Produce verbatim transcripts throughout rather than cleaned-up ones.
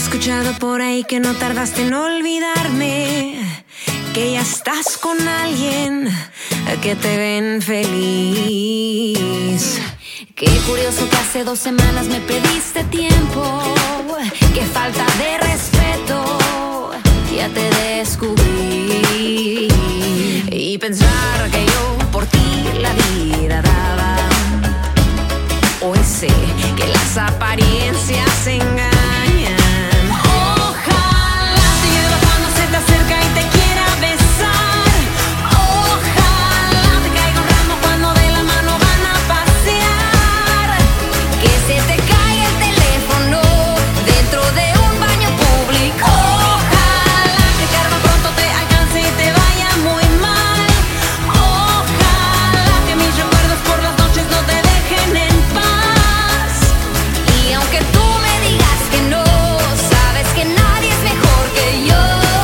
escuchado por ahí que no tardaste en olvidarme, que ya estás con alguien que te ven feliz. Qué curioso que hace dos semanas me pediste tiempo. Qué falta de respeto, ya te descubrí. Y pensar que yo por ti la vida daba. Hoy sé que las apariencias engañan. Ojalá te llueva cuando se te acerca y te quiera besar. Ojalá te caiga un ramo cuando de la mano van a pasear. Que se te caiga el teléfono dentro de un baño público. Ojalá que karma pronto te alcance y te vaya muy mal. Ojalá que mis recuerdos por las noches no te dejen en paz. Y aunque tú me digas que no, sabes que nadie es mejor que yo.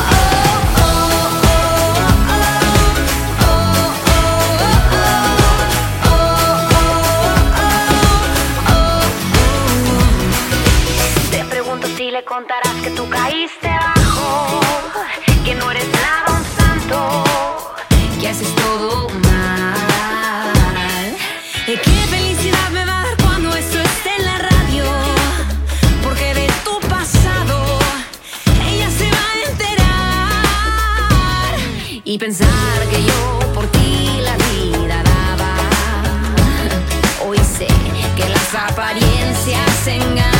Te pregunto si le contarás que tú caíste bajo, que no eres nada un santo, que haces todo mal. Qué felicidad me va a dar cuando esto esté en la radio, porque de tu pasado ella se va a enterar. Y pensar que yo por ti la vida daba. Hoy sé que las apariencias engañan.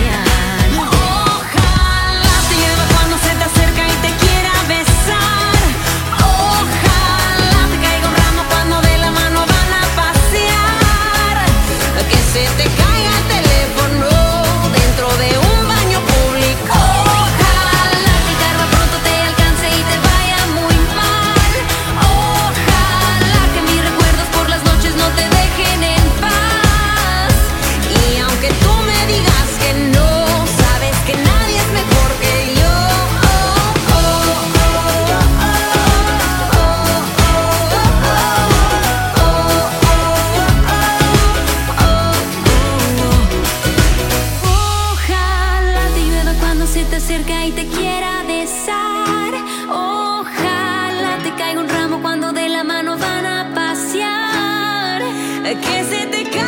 Ojalá te llueva cuando se te acerca y te quiera besar. Ojalá te caiga un ramo cuando de la mano van a pasear. Que se te caiga el teléfono dentro de un baño público. Ojalá que el karma pronto te alcance y te vaya muy mal. Ojalá que mis recuerdos por las noches no te dejen en paz. Y aunque tú me digas que no, sabes que nadie es mejor que yo. Ojalá te llueva cuando se te acerca y te quiera besar. Ojalá te caiga un ramo cuando de la mano van a pasear. Que se te caiga